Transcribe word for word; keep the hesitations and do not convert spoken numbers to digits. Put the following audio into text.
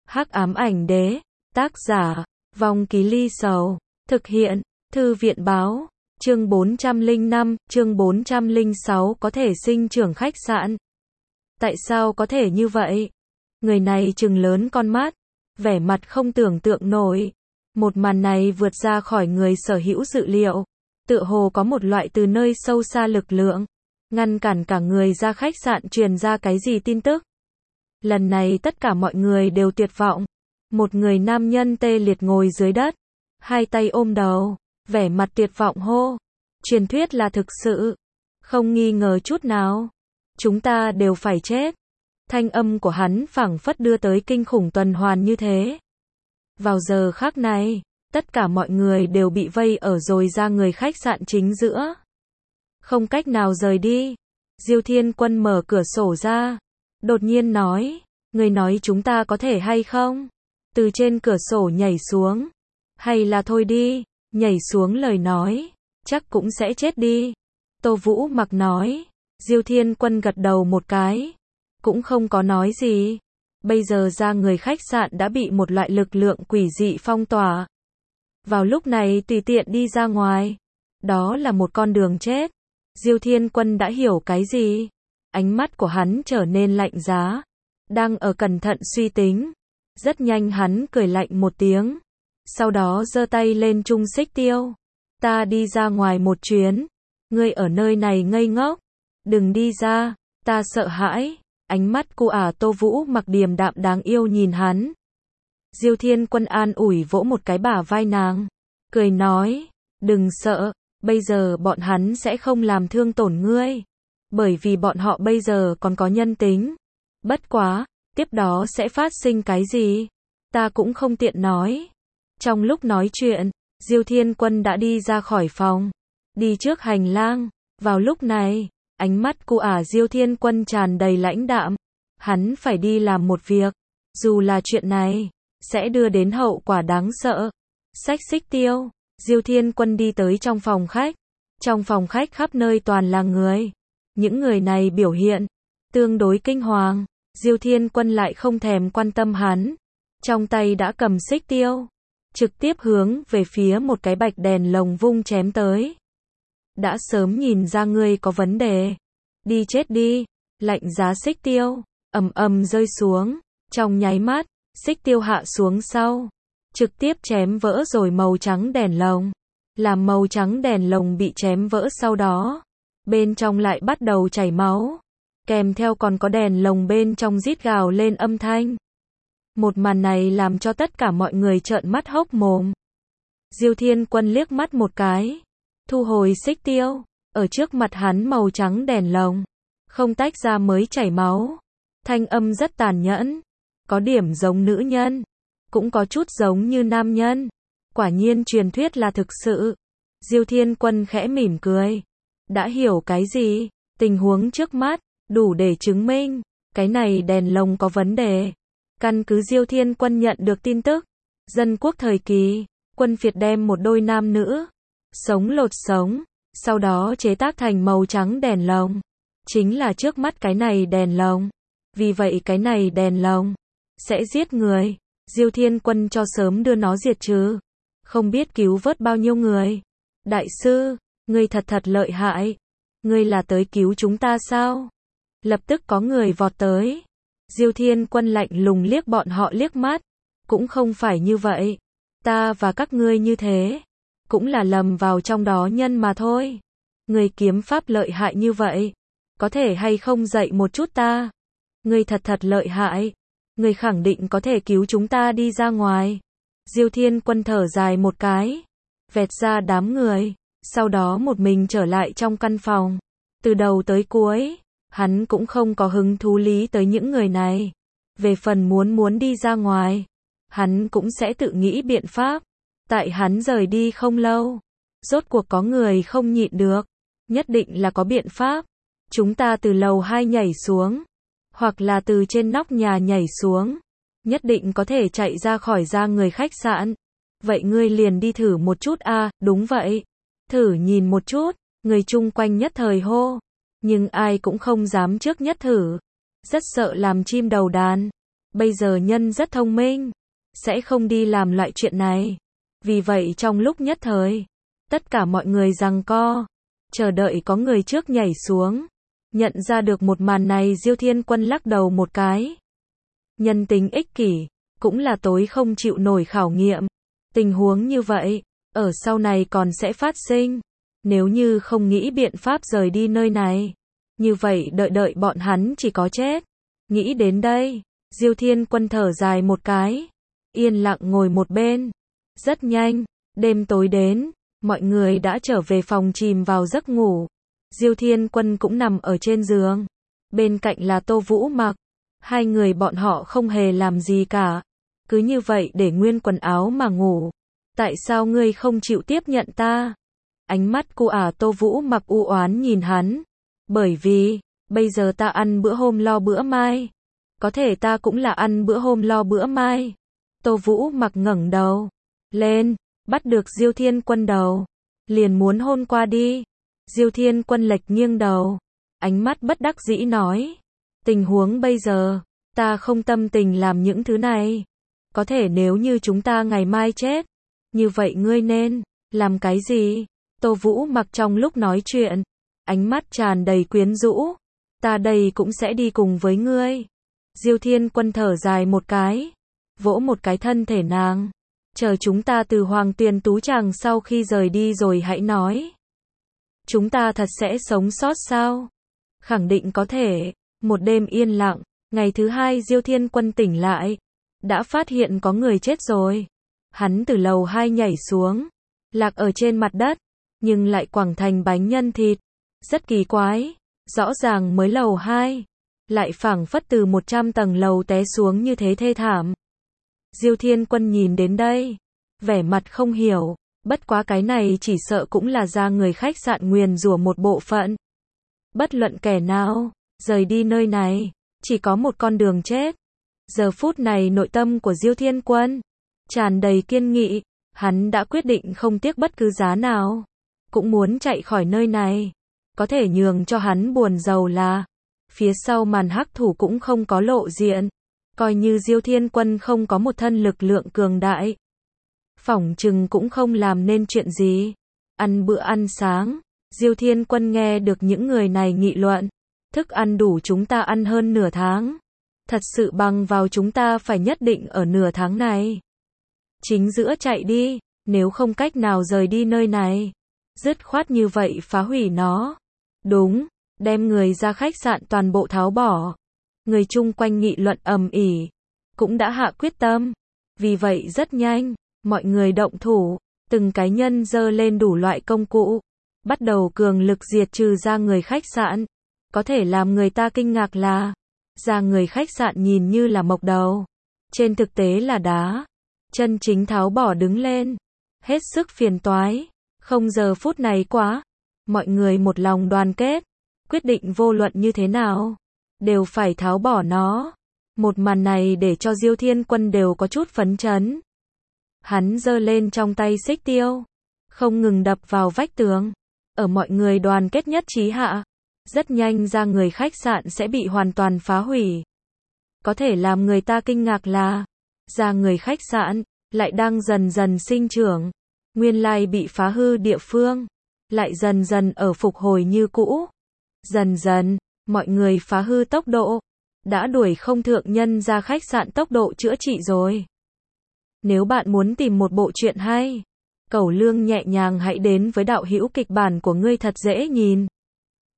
Hắc ám ảnh đế, tác giả, Vong Ký Ly Sầu, thực hiện, Thư viện báo, chương bốn trăm lẻ năm, chương bốn trăm lẻ sáu có thể sinh trưởng khách sạn. Tại sao có thể như vậy? Người này trừng lớn con mắt, vẻ mặt không tưởng tượng nổi. Một màn này vượt ra khỏi người sở hữu dự liệu. Tựa hồ có một loại từ nơi sâu xa lực lượng, ngăn cản cả người ra khách sạn truyền ra cái gì tin tức. Lần này tất cả mọi người đều tuyệt vọng. Một người nam nhân tê liệt ngồi dưới đất, hai tay ôm đầu, vẻ mặt tuyệt vọng hô. Truyền thuyết là thực sự. Không nghi ngờ chút nào. Chúng ta đều phải chết. Thanh âm của hắn phảng phất đưa tới kinh khủng tuần hoàn như thế. Vào giờ khắc này, tất cả mọi người đều bị vây ở rồi ra người khách sạn chính giữa. Không cách nào rời đi. Diêu Thiên Quân mở cửa sổ ra. Đột nhiên nói, người nói chúng ta có thể hay không? Từ trên cửa sổ nhảy xuống. Hay là thôi đi, nhảy xuống lời nói, chắc cũng sẽ chết đi. Tô Vũ Mặc nói. Diêu Thiên Quân gật đầu một cái. Cũng không có nói gì. Bây giờ ra người khách sạn đã bị một loại lực lượng quỷ dị phong tỏa. Vào lúc này tùy tiện đi ra ngoài. Đó là một con đường chết. Diêu Thiên Quân đã hiểu cái gì. Ánh mắt của hắn trở nên lạnh giá. Đang ở cẩn thận suy tính. Rất nhanh hắn cười lạnh một tiếng. Sau đó giơ tay lên Trung Xích Tiêu. Ta đi ra ngoài một chuyến. Ngươi ở nơi này ngây ngốc. Đừng đi ra. Ta sợ hãi. Ánh mắt cô ả Tô Vũ Mặc điềm đạm đáng yêu nhìn hắn. Diêu Thiên Quân an ủi vỗ một cái bả vai nàng. Cười nói. Đừng sợ. Bây giờ bọn hắn sẽ không làm thương tổn ngươi. Bởi vì bọn họ bây giờ còn có nhân tính. Bất quá, tiếp đó sẽ phát sinh cái gì? Ta cũng không tiện nói. Trong lúc nói chuyện, Diêu Thiên Quân đã đi ra khỏi phòng. Đi trước hành lang. Vào lúc này, ánh mắt cô ả Diêu Thiên Quân tràn đầy lãnh đạm. Hắn phải đi làm một việc. Dù là chuyện này, sẽ đưa đến hậu quả đáng sợ. Xách xích tiêu. Diêu Thiên Quân đi tới trong phòng khách. Trong phòng khách khắp nơi toàn là người. Những người này biểu hiện tương đối kinh hoàng. Diêu Thiên Quân lại không thèm quan tâm hắn. Trong tay đã cầm xích tiêu. Trực tiếp hướng về phía một cái bạch đèn lồng vung chém tới. Đã sớm nhìn ra ngươi có vấn đề. Đi chết đi. Lạnh giá xích tiêu. Ầm ầm rơi xuống. Trong nháy mắt, xích tiêu hạ xuống sau. Trực tiếp chém vỡ rồi màu trắng đèn lồng. Làm màu trắng đèn lồng bị chém vỡ sau đó. Bên trong lại bắt đầu chảy máu. Kèm theo còn có đèn lồng bên trong rít gào lên âm thanh. Một màn này làm cho tất cả mọi người trợn mắt hốc mồm. Diêu Thiên Quân liếc mắt một cái. Thu hồi xích tiêu. Ở trước mặt hắn màu trắng đèn lồng. Không tách ra mới chảy máu. Thanh âm rất tàn nhẫn. Có điểm giống nữ nhân. Cũng có chút giống như nam nhân. Quả nhiên truyền thuyết là thực sự. Diêu Thiên Quân khẽ mỉm cười. Đã hiểu cái gì? Tình huống trước mắt, đủ để chứng minh. Cái này đèn lồng có vấn đề. Căn cứ Diêu Thiên Quân nhận được tin tức. Dân quốc thời kỳ, quân Việt đem một đôi nam nữ. Sống lột sống. Sau đó chế tác thành màu trắng đèn lồng. Chính là trước mắt cái này đèn lồng. Vì vậy cái này đèn lồng sẽ giết người. Diêu Thiên Quân cho sớm đưa nó diệt trừ. Không biết cứu vớt bao nhiêu người. Đại sư, ngươi thật thật lợi hại. Ngươi là tới cứu chúng ta sao? Lập tức có người vọt tới. Diêu Thiên Quân lạnh lùng liếc bọn họ liếc mắt. Cũng không phải như vậy. Ta và các ngươi như thế. Cũng là lầm vào trong đó nhân mà thôi. Ngươi kiếm pháp lợi hại như vậy. Có thể hay không dạy một chút ta? Ngươi thật thật lợi hại. Ngươi khẳng định có thể cứu chúng ta đi ra ngoài. Diêu Thiên Quân thở dài một cái. Vẹt ra đám người. Sau đó một mình trở lại trong căn phòng. Từ đầu tới cuối, hắn cũng không có hứng thú lý tới những người này. Về phần muốn muốn đi ra ngoài, hắn cũng sẽ tự nghĩ biện pháp. Tại hắn rời đi không lâu. Rốt cuộc có người không nhịn được. Nhất định là có biện pháp. Chúng ta từ lầu hai nhảy xuống. Hoặc là từ trên nóc nhà nhảy xuống. Nhất định có thể chạy ra khỏi ra người khách sạn. Vậy ngươi liền đi thử một chút a. À, đúng vậy. Thử nhìn một chút. Người chung quanh nhất thời hô. Nhưng ai cũng không dám trước nhất thử. Rất sợ làm chim đầu đàn. bây giờ nhân rất thông minh, sẽ không đi làm loại chuyện này. Vì vậy trong lúc nhất thời, tất cả mọi người giằng co, chờ đợi có người trước nhảy xuống. Nhận ra được một màn này, Diêu Thiên Quân lắc đầu một cái. Nhân tính ích kỷ, cũng là tối không chịu nổi khảo nghiệm. Tình huống như vậy, ở sau này còn sẽ phát sinh. Nếu như không nghĩ biện pháp rời đi nơi này, như vậy đợi đợi bọn hắn chỉ có chết. Nghĩ đến đây, Diêu Thiên Quân thở dài một cái, yên lặng ngồi một bên. Rất nhanh, đêm tối đến, mọi người đã trở về phòng chìm vào giấc ngủ. Diêu Thiên Quân cũng nằm ở trên giường, bên cạnh là Tô Vũ Mặc. Hai người bọn họ không hề làm gì cả, cứ như vậy để nguyên quần áo mà ngủ. Tại sao ngươi không chịu tiếp nhận ta? Ánh mắt cô ả Tô Vũ Mặc u oán nhìn hắn. Bởi vì, bây giờ ta ăn bữa hôm lo bữa mai. Có thể ta cũng là ăn bữa hôm lo bữa mai. Tô Vũ Mặc ngẩng đầu lên, bắt được Diêu Thiên Quân đầu, liền muốn hôn qua đi. Diêu Thiên Quân lệch nghiêng đầu, ánh mắt bất đắc dĩ nói. Tình huống bây giờ, ta không tâm tình làm những thứ này. Có thể nếu như chúng ta ngày mai chết, như vậy ngươi nên làm cái gì? Tô Vũ Mặc trong lúc nói chuyện, ánh mắt tràn đầy quyến rũ. Ta đây cũng sẽ đi cùng với ngươi. Diêu Thiên Quân thở dài một cái, vỗ một cái thân thể nàng. Chờ chúng ta từ Hoàng Tuyền Tú Tràng sau khi rời đi rồi hãy nói. Chúng ta thật sẽ sống sót sao? Khẳng định có thể. Một đêm yên lặng, ngày thứ hai Diêu Thiên Quân tỉnh lại, đã phát hiện có người chết rồi. Hắn từ lầu hai nhảy xuống, lạc ở trên mặt đất, nhưng lại quẳng thành bánh nhân thịt. Rất kỳ quái, rõ ràng mới lầu hai, lại phảng phất từ một trăm tầng lầu té xuống như thế thê thảm. Diêu Thiên Quân nhìn đến đây, vẻ mặt không hiểu, bất quá cái này chỉ sợ cũng là do người khách sạn nguyền rủa một bộ phận. Bất luận kẻ nào rời đi nơi này, chỉ có một con đường chết. Giờ phút này nội tâm của Diêu Thiên Quân tràn đầy kiên nghị, hắn đã quyết định không tiếc bất cứ giá nào, cũng muốn chạy khỏi nơi này. Có thể nhường cho hắn buồn rầu là, phía sau màn hắc thủ cũng không có lộ diện, coi như Diêu Thiên Quân không có một thân lực lượng cường đại, phỏng chừng cũng không làm nên chuyện gì. Ăn bữa ăn sáng, Diêu Thiên Quân nghe được những người này nghị luận. Thức ăn đủ chúng ta ăn hơn nửa tháng. Thật sự bằng vào chúng ta phải nhất định ở nửa tháng này chính giữa chạy đi, nếu không cách nào rời đi nơi này. Dứt khoát như vậy phá hủy nó. Đúng, đem người ra khách sạn toàn bộ tháo bỏ. Người chung quanh nghị luận ầm ĩ, cũng đã hạ quyết tâm. Vì vậy rất nhanh, mọi người động thủ, từng cá nhân giơ lên đủ loại công cụ, bắt đầu cường lực diệt trừ ra người khách sạn. Có thể làm người ta kinh ngạc là, ra người khách sạn nhìn như là mộc đầu, trên thực tế là đá. Chân chính tháo bỏ đứng lên, hết sức phiền toái. Không giờ phút này quá, mọi người một lòng đoàn kết, quyết định vô luận như thế nào, đều phải tháo bỏ nó. Một màn này để cho Diêu Thiên Quân đều có chút phấn chấn. Hắn giơ lên trong tay xích tiêu, không ngừng đập vào vách tường. Ở mọi người đoàn kết nhất trí hạ, rất nhanh ra người khách sạn sẽ bị hoàn toàn phá hủy. Có thể làm người ta kinh ngạc là, ra người khách sạn lại đang dần dần sinh trưởng. Nguyên lai bị phá hư địa phương, lại dần dần ở phục hồi như cũ. Dần dần, mọi người phá hư tốc độ, đã đuổi không thượng nhân ra khách sạn tốc độ chữa trị rồi. Nếu bạn muốn tìm một bộ truyện hay, Cẩu Lương nhẹ nhàng hãy đến với đạo hữu kịch bản của ngươi thật dễ nhìn.